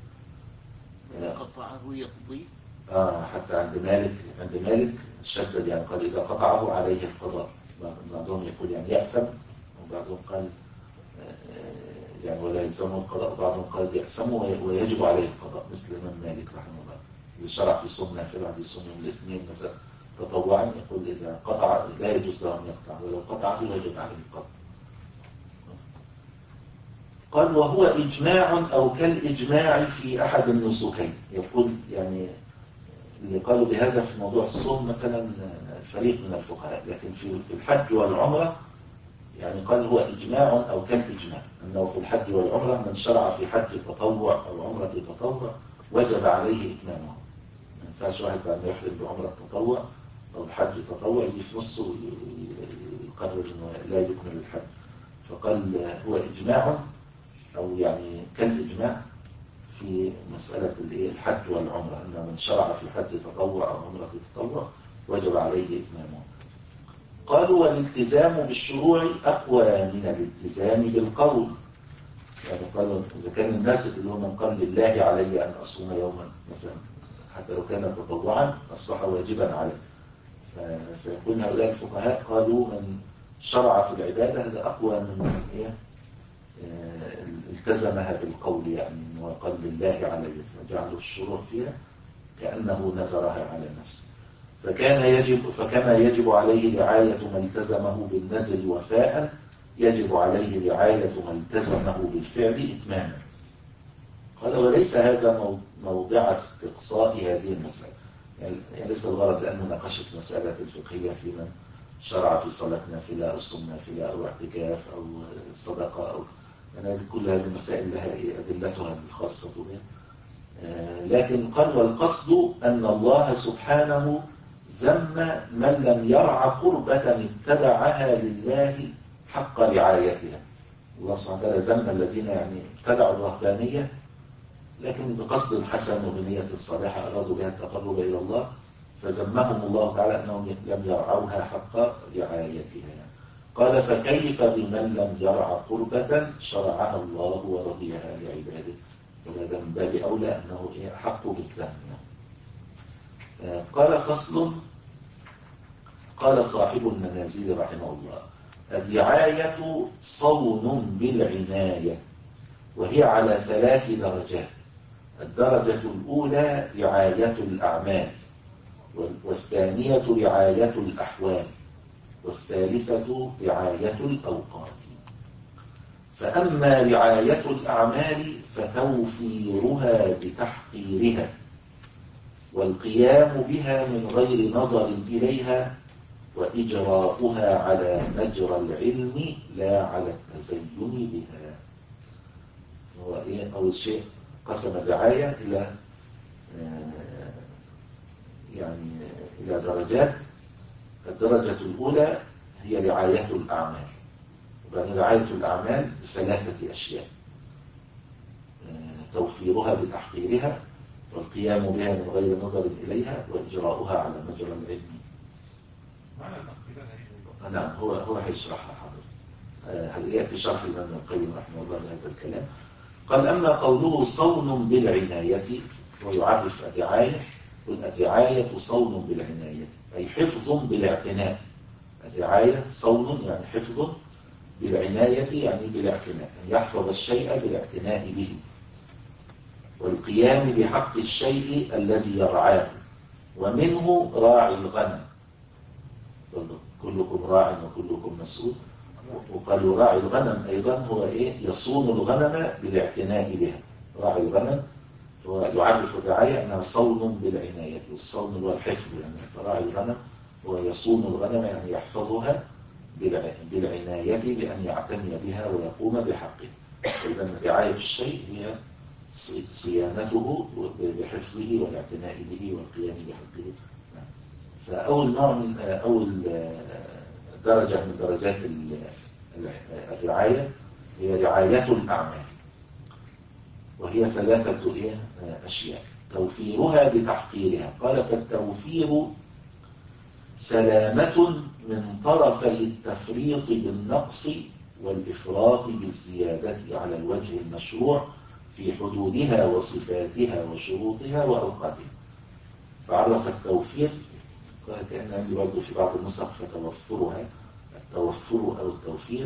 قطعه يقضي.
آه حتى عند مالك عند مالك شدد، يعني قال إذا قطعه عليه القضاء. بعضهم يقول يعني يأثم، وبعضهم قال يعني ولا يلزمه القضاء، بعضهم قال يأثمه ويجب عليه القضاء، مثل الإمام مالك رحمه الله اللي شرع في صوم نافلة حديث صوم يوم الاثنين مثلا تطوعا، يقول إذا قطع لا يجوز له أن يقطع، ولو قطعه وجب عليه القضاء. قال وهو إجماع أو كالإجماع في أحد النسكين. يقول يعني اللي قالوا بهذا في موضوع الصوم مثلا فريق من الفقهاء، لكن في الحج والعمرة يعني قال هو إجماع أو كالإجماع، أنه في الحج والعمرة من شرع في حج تطوع أو عمرة تطوع وجب عليه إتمامه. ما ينفعش واحد بعد ما يحرم بعمرة تطوع أو بحج تطوع يجي في نصه يقرر أنه لا يكمل الحج. فقال هو إجماع أو يعني كالإجماع في مسألة الحج والعمرة، أن من شرع في حج تطوع أو عمرة تطوع وجب عليه إتمامه. قالوا والالتزام بالشروع أقوى من الالتزام بالقول. يعني قالوا إذا كان الناس اللي هو من قال لله علي أن أصوم يوما مثلا حتى لو كان تطوعا أصبح واجبا عليه، فيقول هؤلاء الفقهاء قالوا من شرع في العبادة هذا أقوى من إيه التزمها بالقول، يعني أنه قال لله علي فجعلوا الشروع فيها كأنه نذرها على نفسه. فكان يجب فكما يجب عليه رعاية ما التزمه بالنذر وفاء يجب عليه رعاية ما التزمه بالفعل إتماما. قال وليس هذا موضع استقصاء هذه المسألة، يعني ليس الغرض لأن مناقشة مسألة الفقهية في من شرع في صلاة نافلة أو صوم نافلة أو اعتكاف أو صدقة أو يعني كل هذه المسائل لها أدلتها الخاصة بها. لكن قال والقصد أن الله سبحانه ذم من لم يرع قربة ابتدعها لله حق رعايتها. الله سبحانه وتعالى ذم الذين يعني ابتدعوا الرهبانية لكن بقصد حسن وبنية صالحة أرادوا بها التقرب إلى الله، فذمهم الله تعالى أنهم لم يرعوها حق رعايتها. قال فكيف بمن لم يرع قربة شرعها الله ورضيها لعباده؟ وهذا من باب أولى أنه أحق بالذم. قال فصل. قال صاحب المنازل رحمه الله: الرعاية صون بالعناية، وهي على ثلاث درجات. الدرجة الأولى رعاية الأعمال، والثانية رعاية الأحوال، والثالثة رعاية الأوقات. فأما رعاية الأعمال فتوفيرها بتحقيرها والقيام بها من غير نظر إليها وإجراؤها على مجرى العلم لا على التزين بها. هو إيه؟ أول شيء قسم الرعاية إلى يعني إلى درجات. الدرجة الأولى هي رعاية الأعمال، وبعدين رعاية الأعمال بثلاثة أشياء: توفيرها بتحقيرها والقيام بها من غير نظر إليها وإجراؤها على مجرى العلم.
معنى تحقيرها ايه؟
نعم، هو هو هيشرحها حاضر. هل يأتي شرح الإمام القيم رحمه الله لهذا الكلام. قال: أما قوله صون بالعناية، ويعرف الرعاية، قل الرعاية صون بالعناية أي حفظ بالاعتناء. الرعاية صون يعني حفظ، بالعناية يعني بالاعتناء، أن يحفظ الشيء بالاعتناء به، والقيام بحق الشيء الذي يرعاه. ومنه راعي الغنم، كلكم راع وكلكم مسؤول. وقالوا راعي الغنم أيضا هو إيه؟ يصون الغنم بالاعتناء بها. راعي الغنم هو يعرف الرعاية أنها صون بالعناية، والصون هو الحفظ يعني. فراعي الغنم هو يصون الغنم يعني يحفظها بالعناية بأن يعتني بها ويقوم بحقه. إذن رعاية الشيء هي صيانته بحفظه والاعتناء به والقيام بحقه. فأول نوع من أول درجة من درجات الرعاية هي رعاية الأعمال، وهي ثلاثة أشياء: توفيرها بتحقيرها. قال: فالتوفير سلامة من طرفي التفريط بالنقص والإفراط بالزيادة على الوجه المشروع في حدودها وصفاتها وشروطها وأوقاتها. فعرف التوفير، كأن عندي برضه في بعض النسخ فتوفرها. التوفر أو التوفير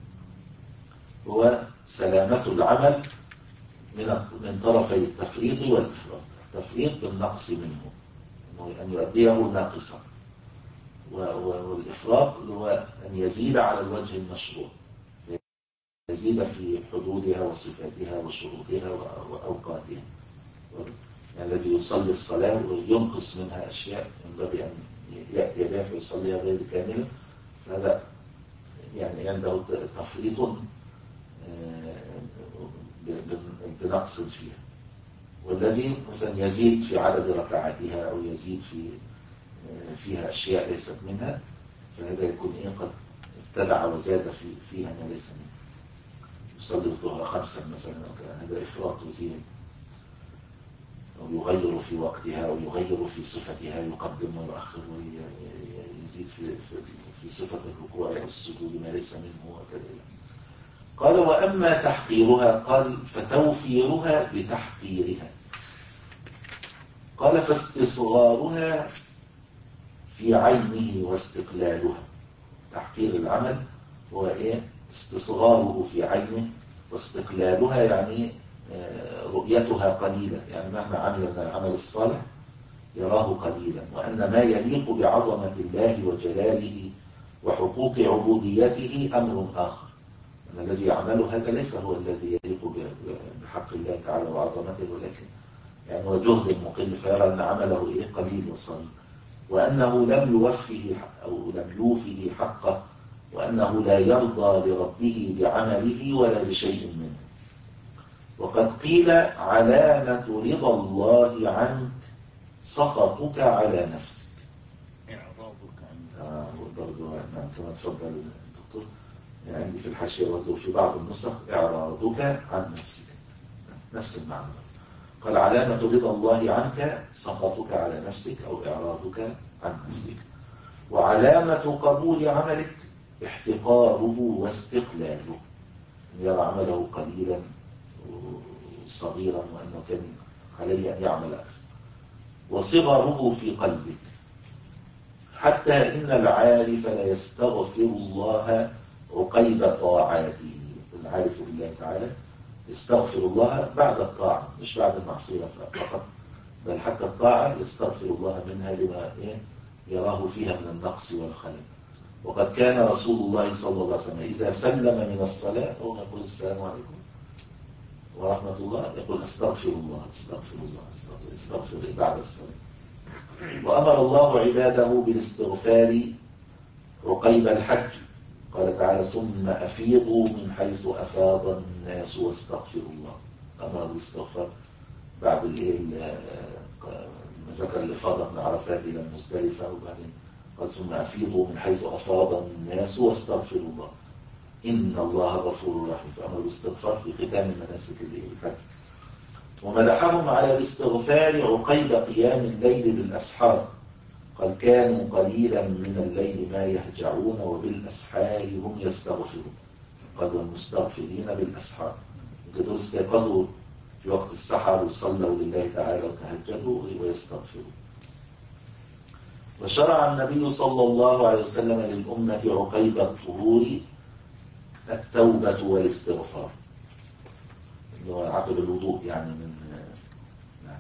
هو سلامة العمل من من طرفي التفريط والإفراط. التفريط بالنقص منه، أن يؤديه ناقصا، والإفراط هو أن يزيد على الوجه المشروع، يزيد في حدودها وصفاتها وشروطها وأوقاتها. يعني الذي يصلي الصلاة وينقص منها أشياء ينبغي أن يأتي بها فيصليها غير كاملة، هذا يعني عنده تفريط بنقص فيها. والذي مثلا يزيد في عدد ركعاتها أو يزيد في فيها أشياء ليست منها، فهذا يكون إيه قد ابتدع وزاد في فيها ما ليس منها. يصلي الظهر خمسا مثلا، هذا إفراط وزيد، أو يغير في وقتها أو يغير في صفتها، يقدم ويؤخر ويزيد في في صفة الركوع والسجود ما ليس منه وكذا. قال: وأما تحقيرها، قال: فتوفيرها بتحقيرها. قال: فاستصغارها في عينه واستقلالها. تحقير العمل هو إيه؟ استصغاره في عينه، واستقلالها يعني رؤيتها قليلة، يعني مهما عمل من العمل الصالح يراه قليلا، وأن ما يليق بعظمة الله وجلاله وحقوق عبوديته أمر آخر. أن الذي يعمله هذا ليس هو الذي يليق بحق الله تعالى وعظمته، ولكن يعني هو جهد مقل، فيرى أن عمله إيه؟ قليل وصغير، وأنه لم يوفه أو لم يوفه حقه، وأنه لا يرضى لربه بعمله ولا بشيء منه. وقد قيل: علامة رضا الله عنك سخطك على نفسك.
إعراضك عن
آه برضو نعم كما تفضل الدكتور، يعني عندي في الحاشية برضو في بعض النسخ إعراضك عن نفسك، نفس المعنى. قال: علامة رضا الله عنك سخطك على نفسك أو إعراضك عن نفسك. وعلامة قبول عملك احتقاره واستقلاله، يرى عمله قليلا وصغيرا وأنه كان عليه أن يعمل أكثر. وصغره في قلبك، حتى إن العارف لا يستغفر الله عقيب طاعاته. العارف بالله تعالى يستغفر الله بعد الطاعة مش بعد المعصية فقط، بل حتى الطاعة يستغفر الله منها لما يراه فيها من النقص والخلل. وقد كان رسول الله صلى الله عليه وسلم إذا سلم من الصلاة هو يقول السلام عليكم ورحمة الله، يقول استغفر الله استغفر الله استغفر, استغفر بعد الصلاة. وأمر الله عباده بالاستغفار عقيب الحج، قال تعالى ثم أفيضوا من حيث أفاض الناس واستغفروا الله. أمر بالاستغفار بعد ذكر الإفاضة من عرفات إلى المزدلفة، وبعدين قال ثم أفيضوا من حيث أفاض الناس واستغفروا الله إن الله غفور رحيم. فأمر بالاستغفار في ختام مناسك الحج. ومدحهم على الاستغفار عقيب قيام الليل بالأسحار، قال كانوا قليلا من الليل ما يهجعون وبالأسحار هم يستغفرون. قال والمستغفرين بالأسحار، دول استيقظوا في وقت السحر وصلوا لله تعالى وتهجدوا ويستغفروا. وشرع النبي صلى الله عليه وسلم للأمة عقيب الطهور التوبة والاستغفار، اللي هو عقب الوضوء يعني من نعم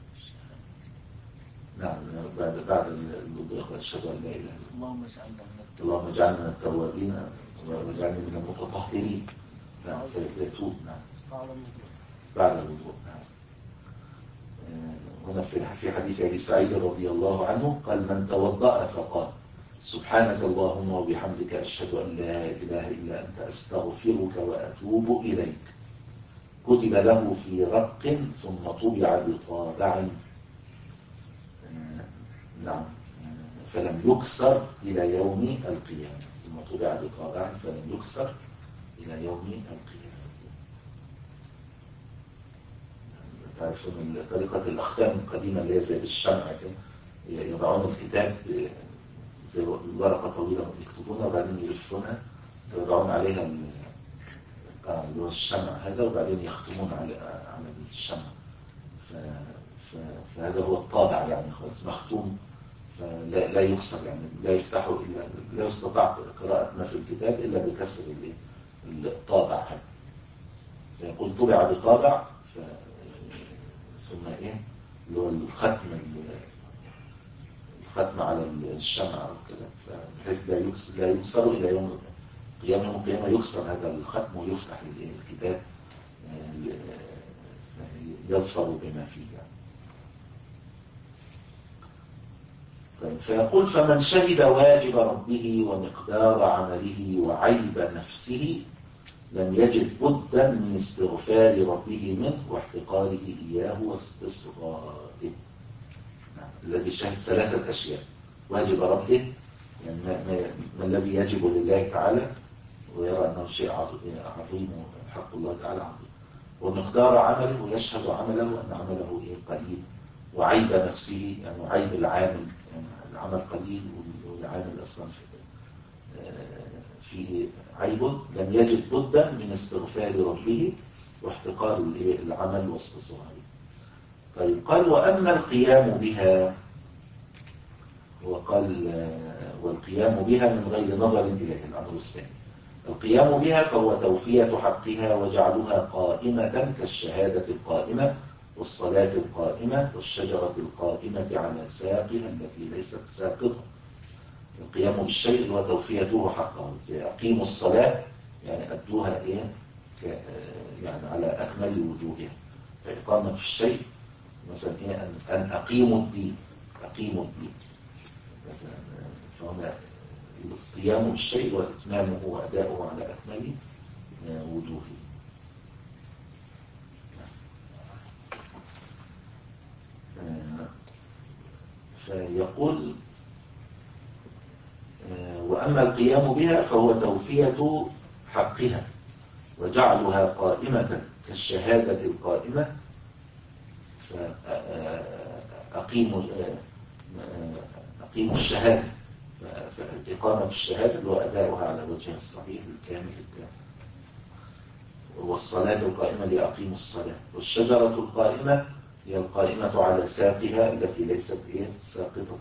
نعم بعد بعد الوضوء أشهد أن لا إله إلا الله اللهم اجعلنا من التوابين واجعلنا من المتطهرين. نعم سيتوب نعم بعد الوضوء. نعم هنا في حديث أبي سعيد رضي الله عنه قال من توضأ فقال سبحانك اللهم وبحمدك أشهد أن لا إله إلا أنت أستغفرك وأتوب إليك، كتب له في رق ثم طبع بطابع نعم فلم يكسر إلى يوم القيامة، ثم طبع بطابع فلم يكسر إلى يوم القيامة. تعرفون طريقة الأختام القديمة اللي هي زي بالشمع كده، يضعون الكتاب زي ورقة طويلة يكتبونها وبعدين يلفونها ويضعون عليها اللي هو الشمع هذا وبعدين يختمون على على الشمع. فهذا هو الطابع يعني خلاص مختوم فلا لا يكسر، يعني لا يفتحه إلا لا يستطاع قراءة ما في الكتاب إلا بكسر الطابع هذا. فيقول طبع بطابع ثم ايه اللي هو الختم الختم على الشمع وكذا، بحيث لا يكسر لا يكسر الى يوم قيام يوم القيامه يكسر هذا الختم ويفتح الكتاب يظفر بما فيه يعني. طيب فيقول فمن شهد واجب ربه ومقدار عمله وعيب نفسه لم يجد بدا من استغفار ربه منه واحتقاره إياه واستصغاره. نعم. الذي شهد ثلاثة أشياء: واجب ربه يعني ما, ما, ما الذي يجب لله تعالى ويرى أنه شيء عظيم حق الله تعالى عظيم، ومقدار عمله ويشهد عمله أن عمله إيه قليل، وعيب نفسه يعني عيب العامل يعني العمل قليل والعامل أصلا فيه عيب، لم يجد بدا من استغفار ربه واحتقار العمل واستصغاره. طيب قال وأما القيام بها، وقال والقيام بها من غير نظر إليه الأمر الثاني. القيام بها فهو توفية حقها وجعلها قائمة كالشهادة القائمة والصلاة القائمة والشجرة القائمة على ساقها التي ليست ساقطة. القيام بالشيء هو توفيته حقه، زي أقيموا الصلاة يعني أدوها إيه يعني على أكمل وجوهها. فإقامة الشيء مثلا إيه أن, أن أقيموا الدين أقيموا الدين مثلا، فهنا القيام بالشيء وإتمامه وأداؤه على أكمل وجوهه. فيقول وأما القيام بها فهو توفية حقها وجعلها قائمة كالشهادة القائمة. فأقيموا أقيموا الشهادة فإقامة الشهادة اللي هو أداؤها على وجهها الصحيح الكامل التام. والصلاة القائمة لأقيموا الصلاة. والشجرة القائمة هي القائمة على ساقها التي ليست إيه ساقطة.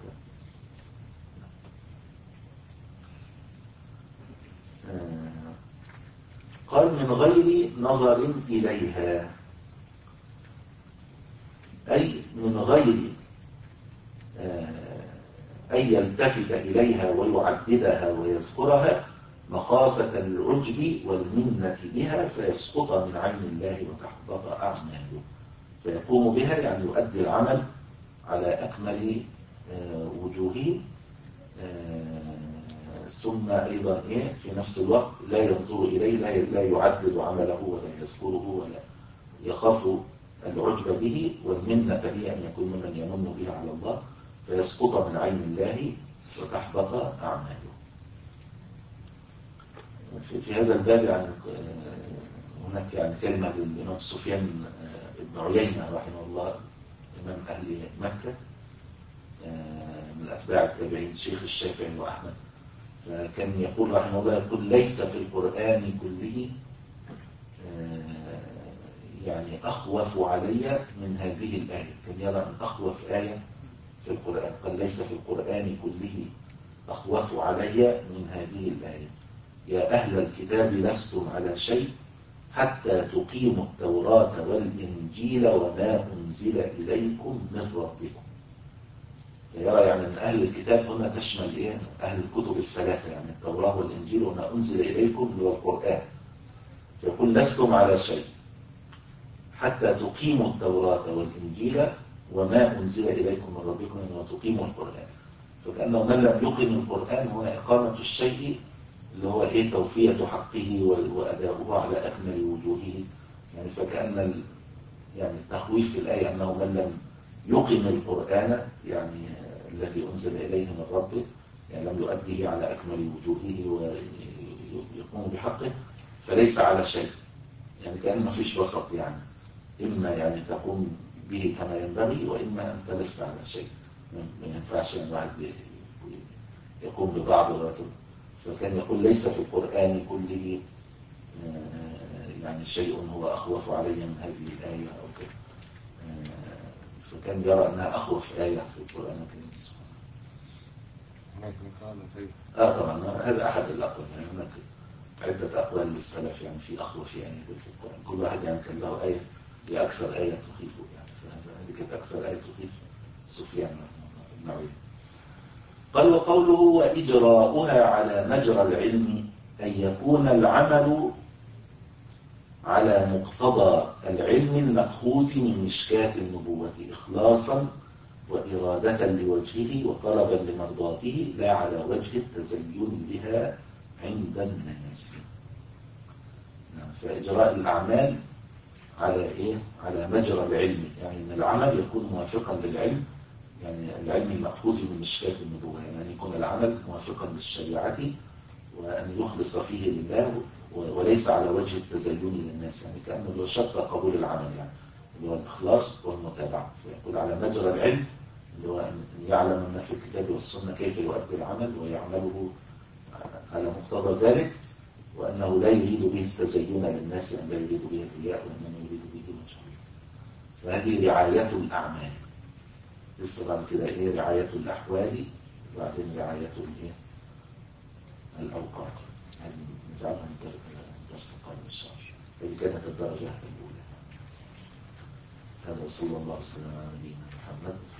قال من غير نظر إليها، أي من غير أن يلتفت إليها ويعددها ويذكرها مخافة العجب والمنة بها فيسقط من عين الله وتحبط أعماله. فيقوم بها يعني يؤدي العمل على أكمل وجوهه، ثم أيضا إيه في نفس الوقت لا ينظر إليه، لا يعدد عمله ولا يذكره ولا يخاف العجب به والمنة به أن يكون ممن يمن به على الله، فيسقط من عين الله وتحبط أعماله. في, في هذا الباب يعني هناك يعني كلمة للإمام سفيان بن عيينة رحمه الله، إمام أهل مكة من أتباع التابعين شيخ الشافعي وأحمد، فكان يقول رحمه الله يقول ليس في القرآن كله يعني أخوف علي من هذه الآية. كان يرى أن أخوف آية في القرآن، قال ليس في القرآن كله أخوف علي من هذه الآية. يا أهل الكتاب لستم على شيء حتى تقيموا التوراة والإنجيل وما أنزل إليكم من ربكم. يرى يعني أن أهل الكتاب هنا تشمل إيه؟ أهل الكتب الثلاثة، يعني التوراة والإنجيل وما أنزل إليكم من القرآن. فيقول لستم على شيء حتى تقيموا التوراة والإنجيل وما أنزل إليكم من ربكم وتقيموا القرآن. فكأنه من لم يقم القرآن هو إقامة الشيء اللي هو إيه توفية حقه وأداؤه على أكمل وجوهه. يعني فكأن ال... يعني التخويف في الآية أنه من لم يقم القرآن يعني الذي أنزل إليه من ربه يعني لم يؤديه على أكمل وجوهه ويقوم بحقه فليس على شيء. يعني كأن ما فيش وسط، يعني إما يعني تقوم به كما ينبغي وإما أنت لست على شيء. ما ينفعش يعني واحد يقوم ببعض الراتب. فكان يقول ليس في القرآن كله يعني شيء هو أخوف علي من هذه الآية أو كده. فكان يرى أنها أخوف آية في القرآن الكريم.
هناك مقالة طيب.
آه طبعا هذا أحد الأقوال، يعني هناك عدة أقوال للسلف يعني في أخوف يعني في القرآن. كل واحد يعني كان له آية هي أكثر آية تخيفه، يعني فهذه كانت أكثر آية تخيف سفيان بن عيينة. قال وقوله وإجراؤها على مجرى العلم أن يكون العمل على مقتضى العلم المأخوذ من مشكاة النبوة إخلاصا وإرادة لوجهه وطلبا لمرضاته لا على وجه التزين بها عند الناس. فإجراء الأعمال على إيه؟ على مجرى العلم، يعني أن العمل يكون موافقا للعلم، يعني العلم المأخوذ من مشكاة النبوة، يعني أن يكون العمل موافقا للشريعة وأن يخلص فيه لله وليس على وجه التزين للناس، يعني كأنه له شرط قبول العمل، يعني اللي هو الإخلاص والمتابعة. فيقول على مجرى العلم اللي هو أن يعلم ما في الكتاب والسنة كيف يؤدي العمل ويعمله على مقتضى ذلك، وأنه لا يريد به التزين للناس، أن لا يريد به الرياء وإنما يريد به وجه الله. فهذه رعاية الأعمال. لسه بعد كده إيه رعاية الأحوال وبعدين رعاية الإيه الأوقات. يعني نجعلها درس القادم إن شاء الله. هذه كانت الدرجة الأولى. هذا صلى الله عليه وسلم على نبينا محمد.